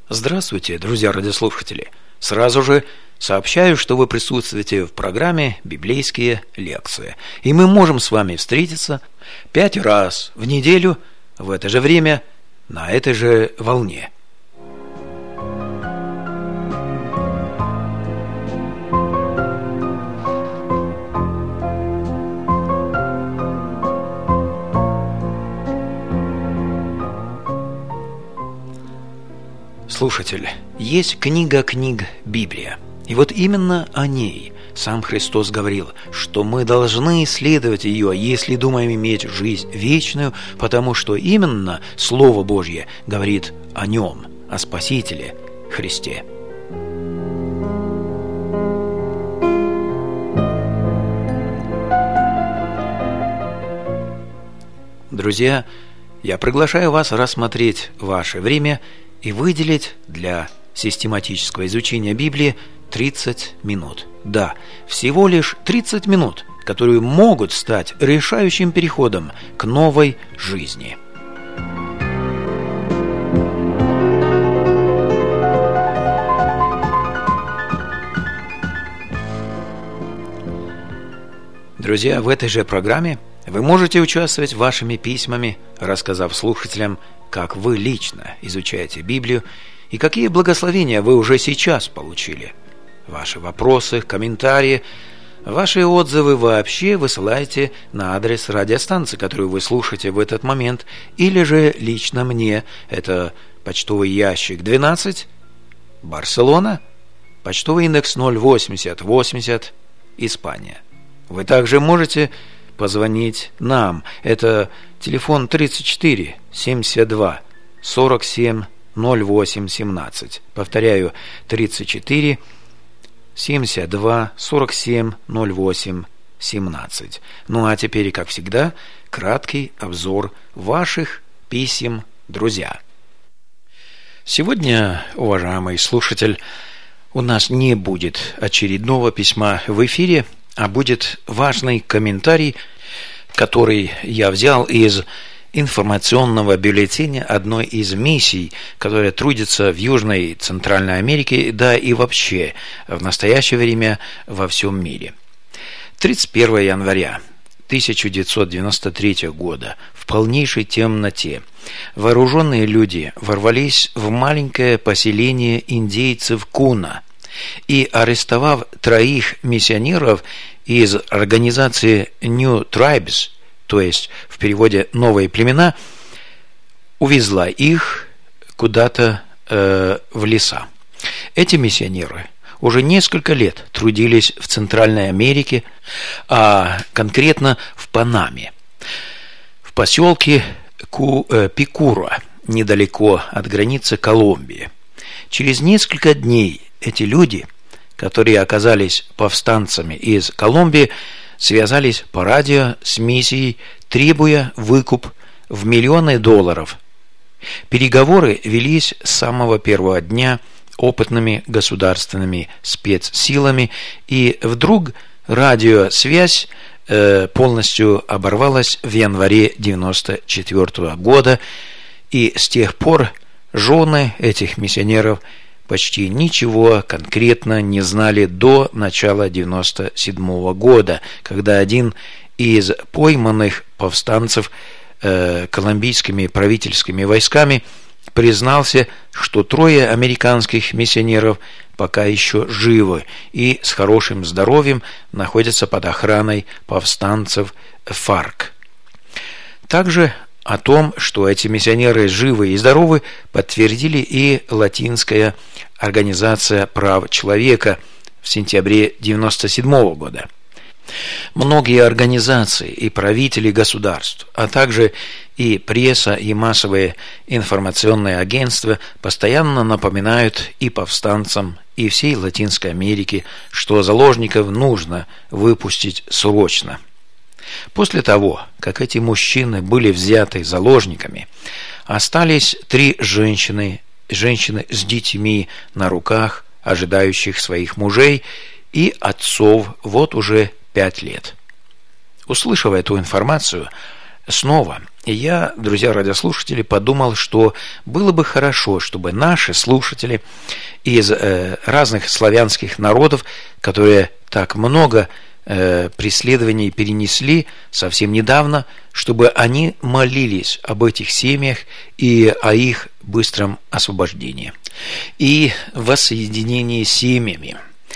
Здравствуйте, друзья радиослушатели! Сразу же сообщаю, что вы присутствуете в программе «Библейские лекции». И мы можем с вами встретиться 5 раз в неделю в это же время на этой же волне. Слушатель, есть книга книг Библия. И вот именно о ней сам Христос говорил, что мы должны исследовать ее, если думаем иметь жизнь вечную, потому что именно Слово Божье говорит о нем, о Спасителе Христе. Друзья, я приглашаю вас рассмотреть ваше время и выделить для систематического изучения Библии 30 минут. Да, всего лишь 30 минут, которые могут стать решающим переходом к новой жизни. Друзья, в этой же программе вы можете участвовать вашими письмами, рассказав слушателям, как вы лично изучаете Библию и какие благословения вы уже сейчас получили. Ваши вопросы, комментарии, ваши отзывы вообще высылайте на адрес радиостанции, которую вы слушаете в этот момент, или же лично мне. Это почтовый ящик 12, Барселона, почтовый индекс 08080, Испания. Вы также можете позвонить нам. Это телефон 34 72 47 08 17. Повторяю, 34 72 47 08 17. Ну а теперь, как всегда, краткий обзор ваших писем, друзья. Сегодня, уважаемый слушатель, у нас не будет очередного письма в эфире, а будет важный комментарий, который я взял из информационного бюллетеня одной из миссий, которая трудится в Южной и Центральной Америке, да и вообще в настоящее время во всем мире. 31 января 1993 года в полнейшей темноте вооруженные люди ворвались в маленькое поселение индейцев Куна и, арестовав 3 миссионеров из организации New Tribes, то есть в переводе «новые племена», увезла их куда-то в леса. Эти миссионеры уже несколько лет трудились в Центральной Америке, а конкретно в Панаме, в поселке Пикура, недалеко от границы Колумбии. Через несколько дней эти люди, которые оказались повстанцами из Колумбии, связались по радио с миссией, требуя выкуп в миллионы долларов. Переговоры велись с самого первого дня опытными государственными спецсилами, и вдруг радиосвязь полностью оборвалась в январе 1994 года, и с тех пор жены этих миссионеров почти ничего конкретно не знали до начала 1997 года, когда один из пойманных повстанцев колумбийскими правительскими войсками признался, что 3 американских миссионеров пока еще живы и с хорошим здоровьем находятся под охраной повстанцев ФАРК. Также о том, что эти миссионеры живы и здоровы, подтвердили и Латинская организация прав человека в сентябре 1997 года. Многие организации и правители государств, а также и пресса, и массовые информационные агентства постоянно напоминают и повстанцам, и всей Латинской Америке, что заложников нужно выпустить срочно. После того, как эти мужчины были взяты заложниками, остались 3 женщины с детьми на руках, ожидающих своих мужей и отцов вот уже 5 лет. Услышав эту информацию, снова я, друзья радиослушатели, подумал, что было бы хорошо, чтобы наши слушатели из разных славянских народов, которые так много преследований перенесли совсем недавно, чтобы они молились об этих семьях и о их быстром освобождении и воссоединении с семьями.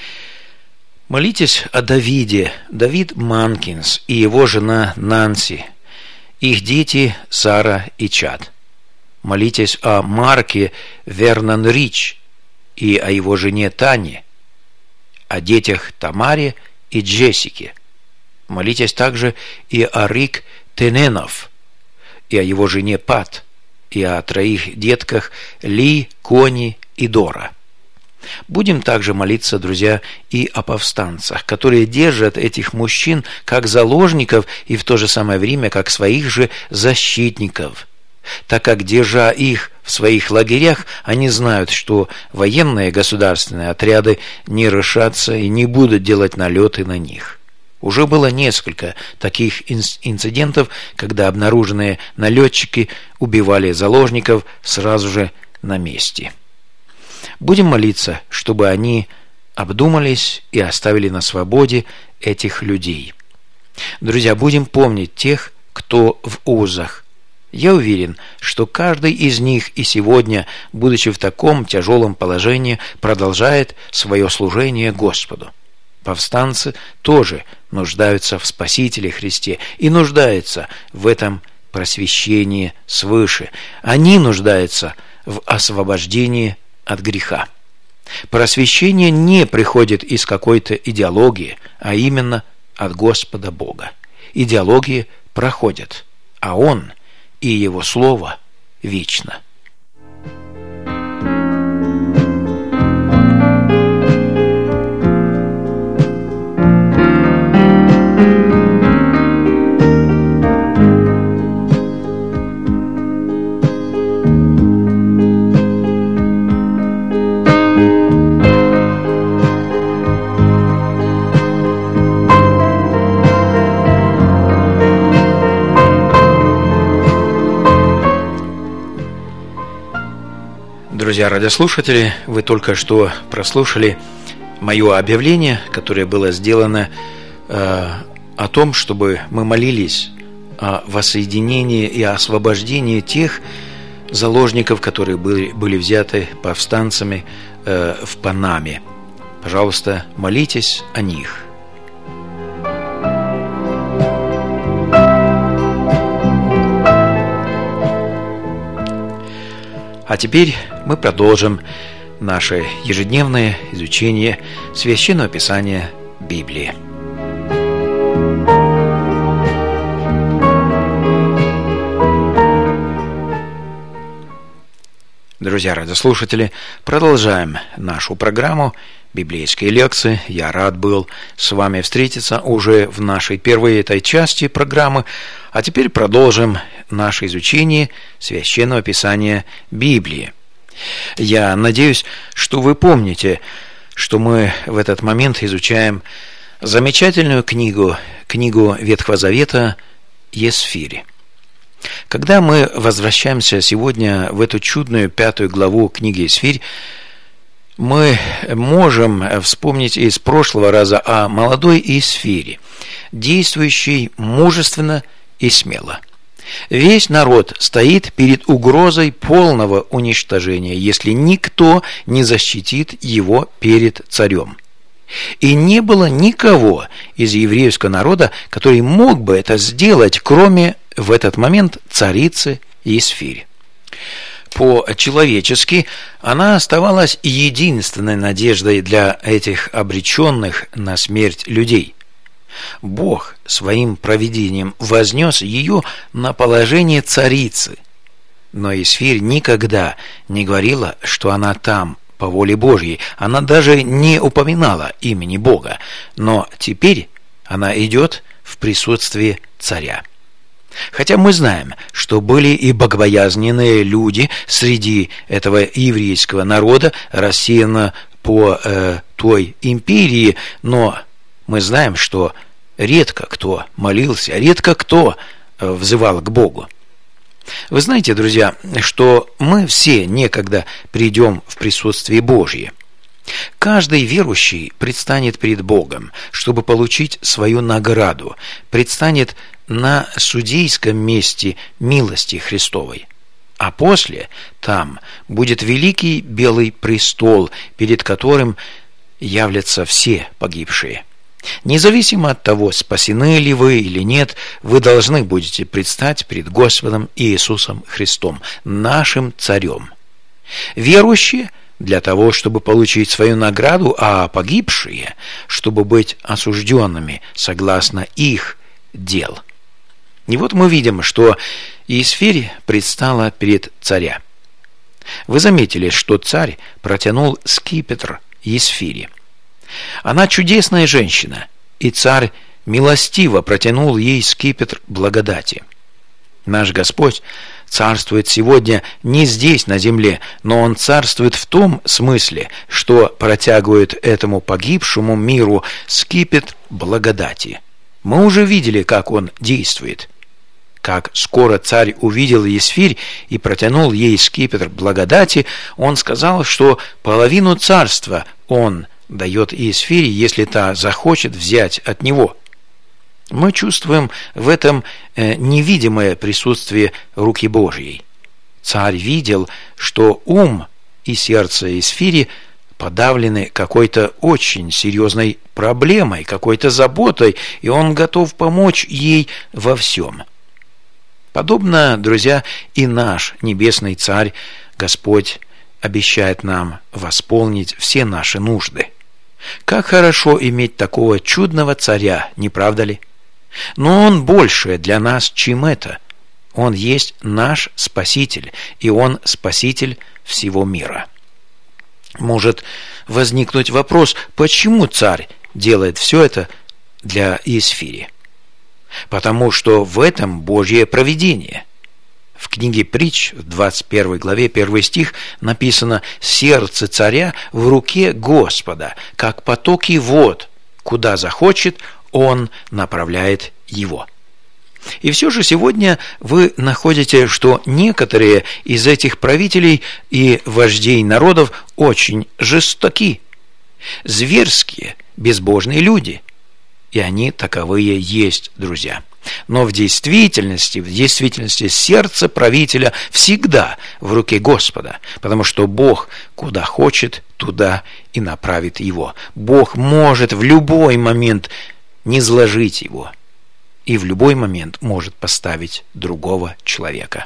Молитесь о Давиде, Давид Манкинс и его жена Нанси, их дети Сара и Чад. Молитесь о Марке Вернон Рич и о его жене Тане, о детях Тамаре и Джессике. Молитесь также и о Рик Тененов, и о его жене Пат, и о 3 детках Ли, Кони и Дора. Будем также молиться, друзья, и о повстанцах, которые держат этих мужчин как заложников и в то же самое время как своих же защитников, так как, держа их в своих лагерях, они знают, что военные государственные отряды не решатся и не будут делать налеты на них. Уже было несколько таких инцидентов, когда обнаруженные налетчики убивали заложников сразу же на месте. Будем молиться, чтобы они обдумались и оставили на свободе этих людей. Друзья, будем помнить тех, кто в узах. Я уверен, что каждый из них и сегодня, будучи в таком тяжелом положении, продолжает свое служение Господу. Повстанцы тоже нуждаются в Спасителе Христе и нуждаются в этом просвещении свыше. Они нуждаются в освобождении от греха. Просвещение не приходит из какой-то идеологии, а именно от Господа Бога. Идеологии проходят, а Он и Его Слово вечно. Друзья радиослушатели, вы только что прослушали мое объявление, которое было сделано о том, чтобы мы молились о воссоединении и освобождении тех заложников, которые были взяты повстанцами в Панаме. Пожалуйста, молитесь о них. А теперь мы продолжим наше ежедневное изучение Священного Писания Библии. Друзья радиослушатели, продолжаем нашу программу «Библейские лекции». Я рад был с вами встретиться уже в нашей первой этой части программы. А теперь продолжим наше изучение Священного Писания Библии. Я надеюсь, что вы помните, что мы в этот момент изучаем замечательную книгу Ветхого Завета Есфирь. Когда мы возвращаемся сегодня в эту чудную 5 главу книги Есфирь, мы можем вспомнить из прошлого раза о молодой Есфире, действующей мужественно и смело. Весь народ стоит перед угрозой полного уничтожения, если никто не защитит его перед царем. И не было никого из еврейского народа, который мог бы это сделать, кроме в этот момент царицы Есфирь. По-человечески она оставалась единственной надеждой для этих обреченных на смерть людей. Бог своим провидением вознес ее на положение царицы, но Есфирь никогда не говорила, что она там по воле Божьей. Она даже не упоминала имени Бога, но теперь она идет в присутствии царя. Хотя мы знаем, что были и богобоязненные люди среди этого еврейского народа, рассеянного по той империи, но мы знаем, что редко кто молился, редко кто взывал к Богу. Вы знаете, друзья, что мы все некогда придем в присутствие Божье. Каждый верующий предстанет перед Богом, чтобы получить свою награду, предстанет на судейском месте милости Христовой. А после там будет великий белый престол, перед которым являтся все погибшие. Независимо от того, спасены ли вы или нет, вы должны будете предстать перед Господом Иисусом Христом, нашим Царем. Верующие для того, чтобы получить свою награду, а погибшие, чтобы быть осужденными согласно их дел. И вот мы видим, что Иисфирь предстала перед царя. Вы заметили, что царь протянул скипетр Иисфири. Она чудесная женщина, и царь милостиво протянул ей скипетр благодати. Наш Господь царствует сегодня не здесь, на земле, но Он царствует в том смысле, что протягивает этому погибшему миру скипетр благодати. Мы уже видели, как Он действует. Как скоро царь увидел Иисфирь и протянул ей скипетр благодати, он сказал, что половину царства он дает Иисфире, если та захочет взять от него. Мы чувствуем в этом невидимое присутствие руки Божьей. Царь видел, что ум и сердце Иисфири подавлены какой-то очень серьезной проблемой, какой-то заботой, и он готов помочь ей во всем. Подобно, друзья, и наш Небесный Царь, Господь, обещает нам восполнить все наши нужды. Как хорошо иметь такого чудного царя, не правда ли? Но он больше для нас, чем это. Он есть наш Спаситель, и он Спаситель всего мира. Может возникнуть вопрос, почему царь делает все это для Иисфири? Потому что в этом Божье провидение. В книге Притч, в 21 главе, 1 стих, написано: «Сердце царя в руке Господа, как потоки вод, куда захочет, он направляет его». И все же сегодня вы находите, что некоторые из этих правителей и вождей народов очень жестоки, зверские, безбожные люди. И они таковые есть, друзья. Но в действительности сердце правителя всегда в руке Господа, потому что Бог куда хочет, туда и направит его. Бог может в любой момент низложить его и в любой момент может поставить другого человека.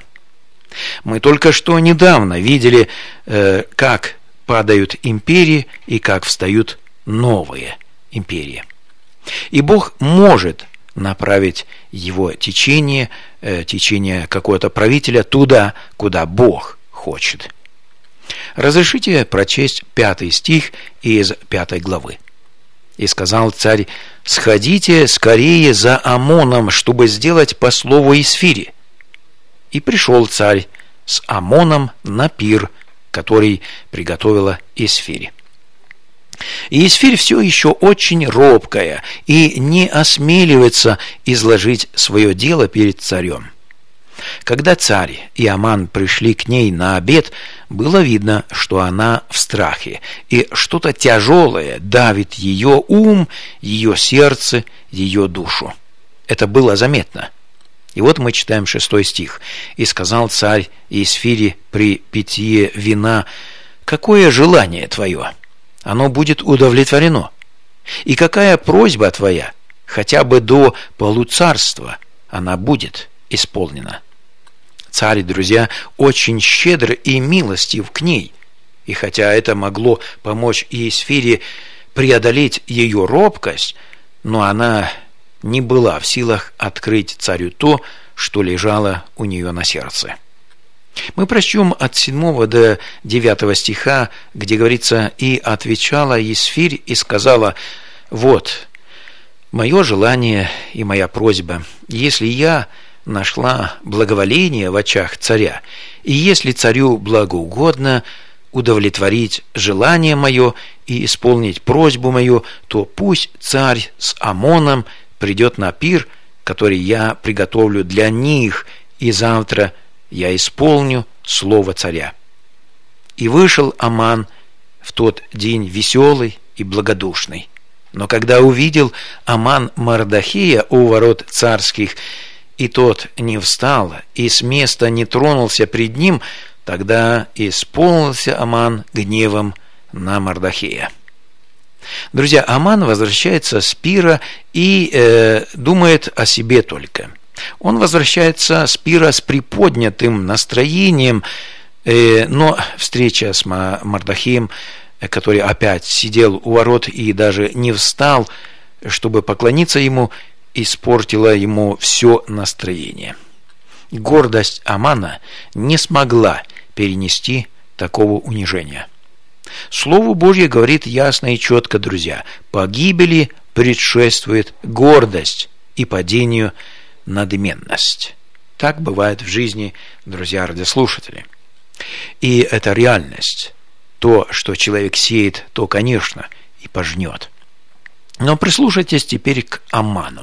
Мы только что недавно видели, как падают империи и как встают новые империи. И Бог может направить его течение какого-то правителя туда, куда Бог хочет. Разрешите прочесть 5 стих из 5 главы. «И сказал царь: сходите скорее за Амоном, чтобы сделать по слову Иисфири. И пришел царь с Амоном на пир, который приготовила Иисфири». Иисфирь все еще очень робкая и не осмеливается изложить свое дело перед царем. Когда царь и Аман пришли к ней на обед, было видно, что она в страхе, и что-то тяжелое давит ее ум, ее сердце, ее душу. Это было заметно. И вот мы читаем 6 стих. «И сказал царь Иисфири при питье вина: какое желание твое? Оно будет удовлетворено. И какая просьба твоя, хотя бы до полуцарства, она будет исполнена». Царь, друзья, очень щедр и милостив к ней. И хотя это могло помочь Иисфире преодолеть ее робкость, но она не была в силах открыть царю то, что лежало у нее на сердце. Мы прочтем от 7 до 9 стиха, где говорится: «И отвечала Иисфирь и сказала: вот мое желание и моя просьба, если я нашла благоволение в очах царя, и если царю благоугодно удовлетворить желание мое и исполнить просьбу мою, то пусть царь с Амоном придет на пир, который я приготовлю для них, и завтра я исполню слово царя». И вышел Аман в тот день веселый и благодушный. Но когда увидел Аман Мардохея у ворот царских, и тот не встал, и с места не тронулся пред ним, тогда исполнился Аман гневом на Мардохея. Друзья, Аман возвращается с пира и думает о себе только. Он возвращается с пира с приподнятым настроением, но встреча с Мардохеем, который опять сидел у ворот и даже не встал, чтобы поклониться ему, испортила ему все настроение. Гордость Амана не смогла перенести такого унижения. Слово Божье говорит ясно и четко, друзья: погибели предшествует гордость и падению надменность. Так бывает в жизни, друзья радиослушатели. И это реальность. То, что человек сеет, то, конечно, и пожнет. Но прислушайтесь теперь к Аману.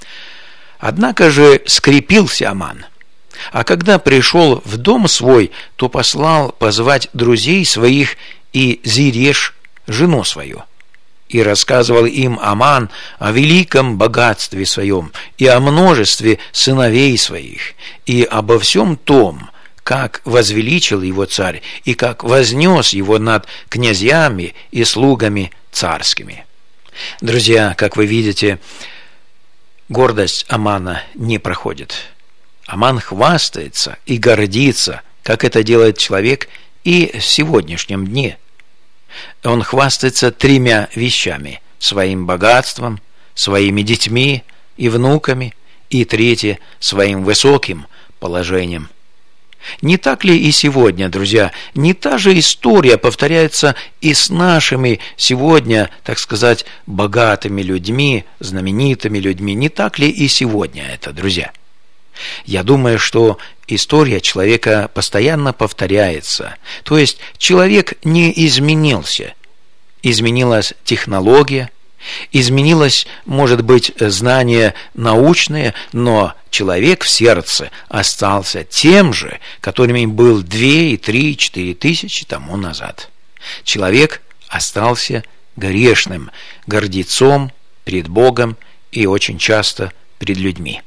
Однако же скрепился Аман, а когда пришел в дом свой, то послал позвать друзей своих и Зиреш, жену свою. И рассказывал им Аман о великом богатстве своем и о множестве сыновей своих, и обо всем том, как возвеличил его царь, и как вознес его над князьями и слугами царскими. Друзья, как вы видите, гордость Амана не проходит. Аман хвастается и гордится, как это делает человек и в сегодняшнем дне. Он хвастается 3 вещами: своим богатством, своими детьми и внуками, и 3 своим высоким положением. Не так ли и сегодня, друзья? Не та же история повторяется и с нашими сегодня, так сказать, богатыми людьми, знаменитыми людьми? Не так ли и сегодня это, друзья? Я думаю, что история человека постоянно повторяется. То есть человек не изменился. Изменилась технология, изменилось, может быть, знание научное, но человек в сердце остался тем же, которым был 2, 3, 4 тысячи тому назад. Человек остался грешным, гордецом перед Богом и очень часто перед людьми.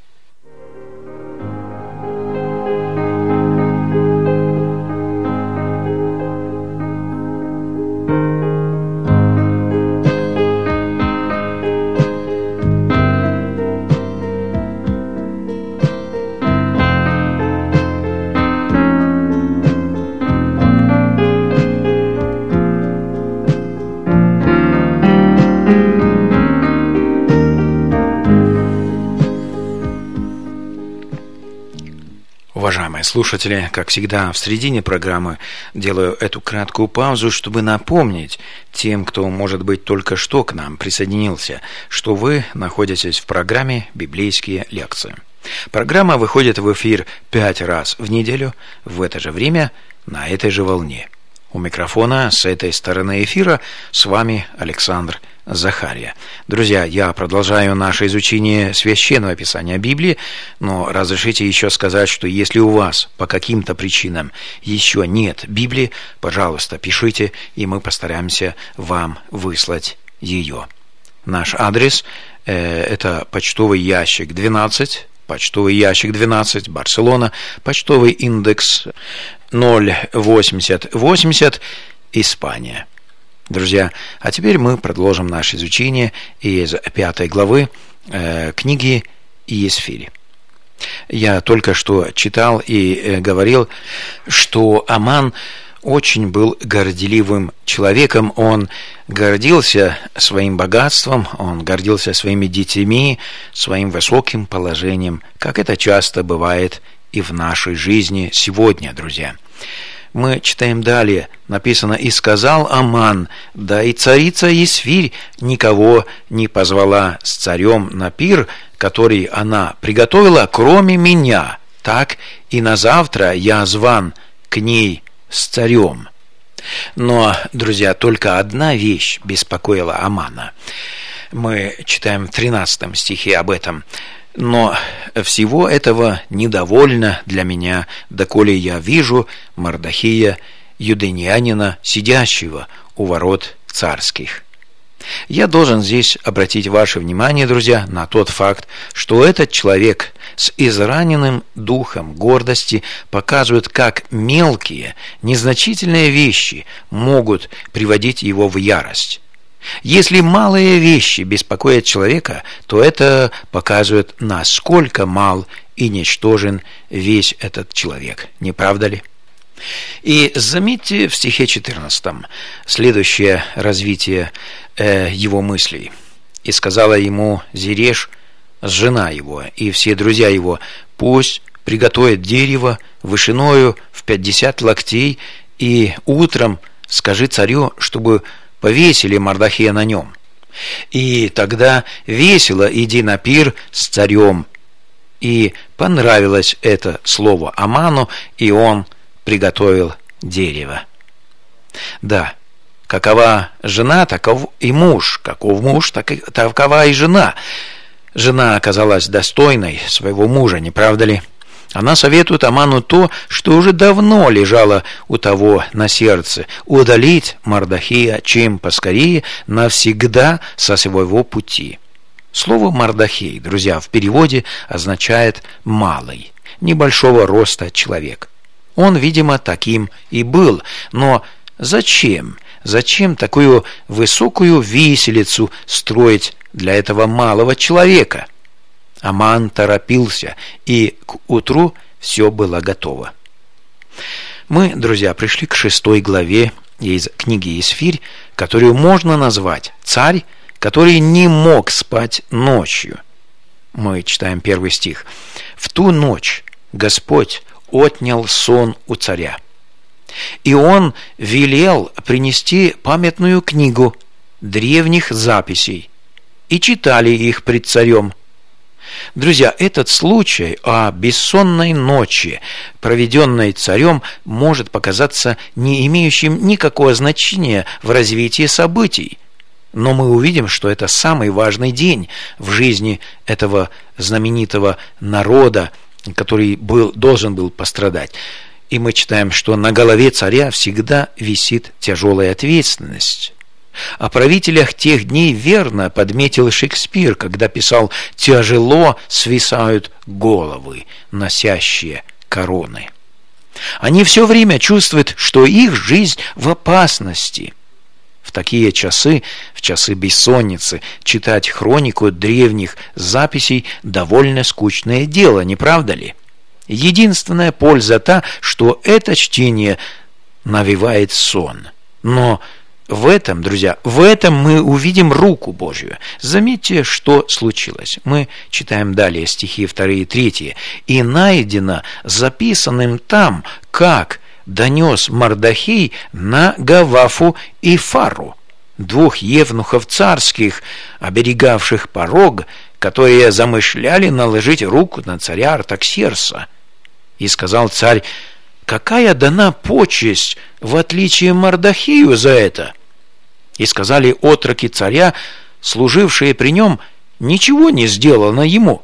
Уважаемые слушатели, как всегда, в середине программы делаю эту краткую паузу, чтобы напомнить тем, кто, может быть, только что к нам присоединился, что вы находитесь в программе «Библейские лекции». Программа выходит в эфир 5 раз в неделю в это же время на этой же волне. У микрофона с этой стороны эфира с вами Александр Захария. Друзья, я продолжаю наше изучение Священного Писания Библии, но разрешите еще сказать, что если у вас по каким-то причинам еще нет Библии, пожалуйста, пишите, и мы постараемся вам выслать ее. Наш адрес – это почтовый ящик 12, Барселона, почтовый индекс 08080, Испания. Друзья, а теперь мы продолжим наше изучение из 5 главы книги Иесфири. Я только что читал и говорил, что Аман очень был горделивым человеком. Он гордился своим богатством, он гордился своими детьми, своим высоким положением, как это часто бывает и в нашей жизни сегодня, друзья. Мы читаем далее, написано: «И сказал Аман, да и царица Иесфирь никого не позвала с царем на пир, который она приготовила, кроме меня. Так и на завтра я зван к ней с царем». Но, друзья, только одна вещь беспокоила Амана. Мы читаем в 13 стихе об этом. Но всего этого недовольно для меня, доколе я вижу Мардахия, юдеянина, сидящего у ворот царских. Я должен здесь обратить ваше внимание, друзья, на тот факт, что этот человек с израненным духом гордости показывает, как мелкие, незначительные вещи могут приводить его в ярость. Если малые вещи беспокоят человека, то это показывает, насколько мал и ничтожен весь этот человек. Не правда ли? И заметьте в стихе 14 следующее развитие его мыслей. «И сказала ему Зереш, жена его, и все друзья его, пусть приготовят дерево вышиною в 50 локтей, и утром скажи царю, чтобы повесили Мардахея на нем. И тогда весело иди на пир с царем». И понравилось это слово Аману, и он приготовил дерево. Да, какова жена, таков и муж. Каков муж, такова и жена. Жена оказалась достойной своего мужа, не правда ли? Она советует Аману то, что уже давно лежало у того на сердце: удалить Мардахея чем поскорее навсегда со своего пути. Слово «Мардахей», друзья, в переводе означает «малый», небольшого роста человек. Он, видимо, таким и был, но зачем такую высокую виселицу строить для этого малого человека? Аман торопился, и к утру все было готово. Мы, друзья, пришли к 6 главе из книги Исфирь, которую можно назвать «Царь, который не мог спать ночью». Мы читаем 1 стих. «В ту ночь Господь отнял сон у царя, и он велел принести памятную книгу древних записей, и читали их пред царем». Друзья, этот случай о бессонной ночи, проведенной царем, может показаться не имеющим никакого значения в развитии событий. Но мы увидим, что это самый важный день в жизни этого знаменитого народа, который должен был пострадать. И мы читаем, что на голове царя всегда висит тяжелая ответственность. О правителях тех дней верно подметил Шекспир, когда писал: «Тяжело свисают головы, носящие короны». Они все время чувствуют, что их жизнь в опасности. В такие часы, в часы бессонницы, читать хронику древних записей довольно скучное дело, не правда ли? Единственная польза та, что это чтение навевает сон. Но в этом, друзья, мы увидим руку Божью. Заметьте, что случилось. Мы читаем далее стихи 2 и 3. «И найдено записанным там, как донес Мардахей на Гавафу и Фару, 2 евнухов царских, оберегавших порог, которые замышляли наложить руку на царя Артаксеркса. И сказал царь: какая дана почесть в отличие Мардахею за это? И сказали отроки царя, служившие при нем: ничего не сделано ему».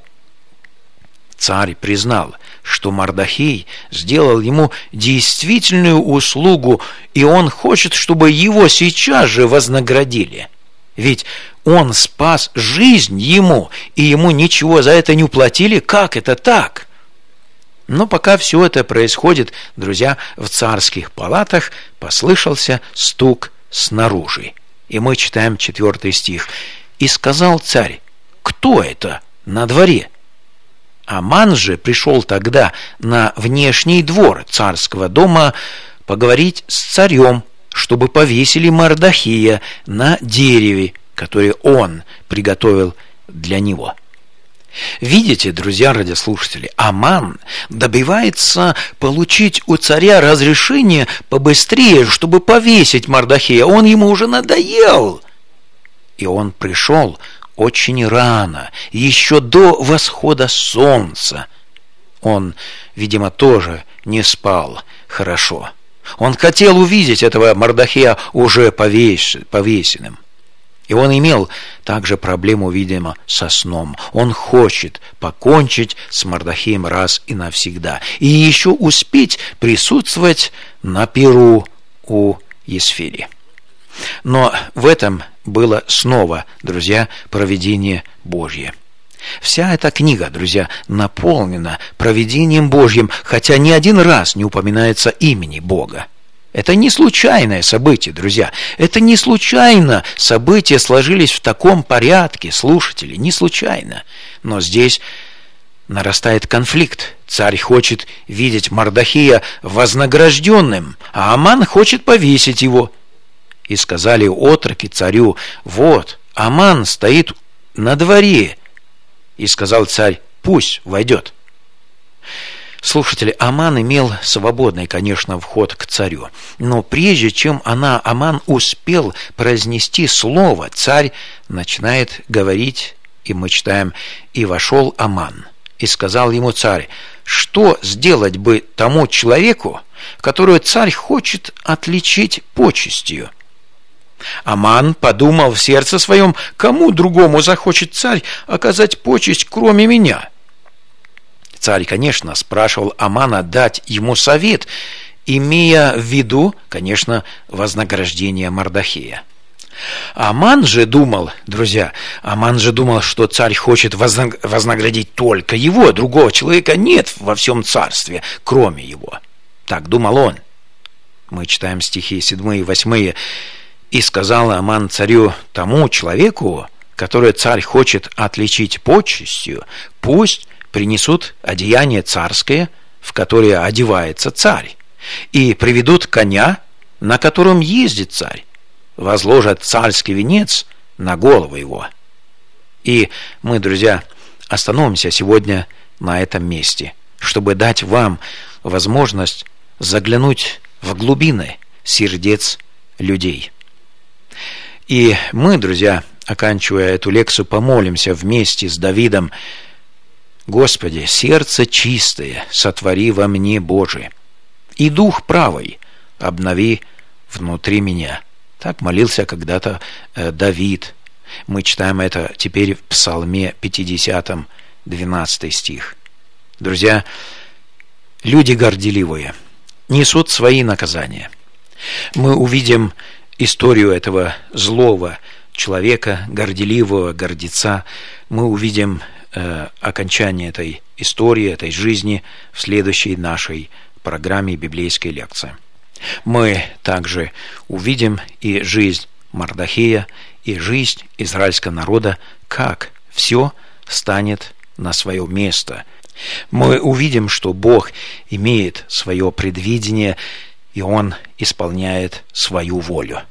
Царь признал, что Мардахей сделал ему действительную услугу, и он хочет, чтобы его сейчас же вознаградили. Ведь он спас жизнь ему, и ему ничего за это не уплатили. Как это так? Но пока все это происходит, друзья, в царских палатах послышался стук снаружи. И мы читаем 4 стих. «И сказал царь: кто это на дворе?» Аман же пришел тогда на внешний двор царского дома поговорить с царем, чтобы повесили Мардахея на дереве, которое он приготовил для него. Видите, друзья радиослушатели, Аман добивается получить у царя разрешение побыстрее, чтобы повесить Мардахея. Он ему уже надоел. И он пришел очень рано, еще до восхода солнца. Он, видимо, тоже не спал хорошо. Он хотел увидеть этого Мардахея уже повешенным. И он имел также проблему, видимо, со сном. Он хочет покончить с Мардохеем раз и навсегда. И еще успеть присутствовать на пиру у Есфири. Но в этом было снова, друзья, провидение Божье. Вся эта книга, друзья, наполнена провидением Божьим, хотя ни один раз не упоминается имени Бога. Это не случайное событие, друзья. Это не случайно события сложились в таком порядке, слушатели, не случайно. Но здесь нарастает конфликт. Царь хочет видеть Мардохея вознагражденным, а Аман хочет повесить его. И сказали отроки царю: вот, Аман стоит на дворе. И сказал царь: пусть войдет. Слушатели, Аман имел свободный, конечно, вход к царю. Но прежде чем Аман успел произнести слово, царь начинает говорить, и мы читаем: «И вошел Аман, и сказал ему царь: что сделать бы тому человеку, которого царь хочет отличить почестью?» Аман подумал в сердце своем: кому другому захочет царь оказать почесть, кроме меня? Царь, конечно, спрашивал Амана дать ему совет, имея в виду, конечно, вознаграждение Мардохея. Аман же думал, друзья, что царь хочет вознаградить только его, другого человека нет во всем царстве, кроме его. Так думал он. Мы читаем стихи 7 и 8. «И сказал Аман царю: тому человеку, который царь хочет отличить почестью, пусть принесут одеяние царское, в которое одевается царь, и приведут коня, на котором ездит царь, возложат царский венец на голову его». И мы, друзья, остановимся сегодня на этом месте, чтобы дать вам возможность заглянуть в глубины сердец людей. И мы, друзья, оканчивая эту лекцию, помолимся вместе с Давидом: «Господи, сердце чистое сотвори во мне, Боже, и дух правый обнови внутри меня». Так молился когда-то Давид. Мы читаем это теперь в Псалме 50, 12 стих. Друзья, люди горделивые несут свои наказания. Мы увидим историю этого злого человека, горделивого гордеца. Мы увидим окончание этой истории, этой жизни в следующей нашей программе библейской лекции. Мы также увидим и жизнь Мардохея, и жизнь израильского народа, как все станет на свое место. Мы увидим, что Бог имеет свое предвидение, и Он исполняет свою волю.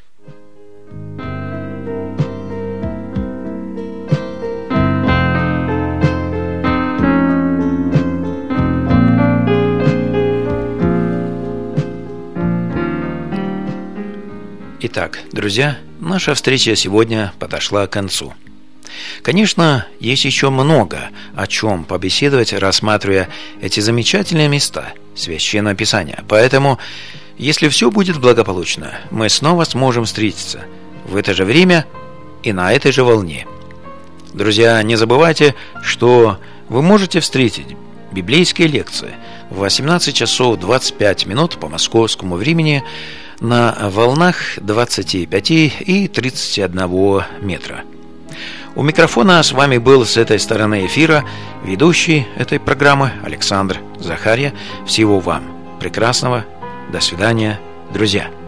Итак, друзья, наша встреча сегодня подошла к концу. Конечно, есть еще много о чем побеседовать, рассматривая эти замечательные места Священного Писания. Поэтому, если все будет благополучно, мы снова сможем встретиться в это же время и на этой же волне. Друзья, не забывайте, что вы можете встретить библейские лекции в 18 часов 25 минут по московскому времени на волнах 25 и 31 метра. У микрофона с вами был с этой стороны эфира ведущий этой программы Александр Захарья. Всего вам прекрасного. До свидания, друзья.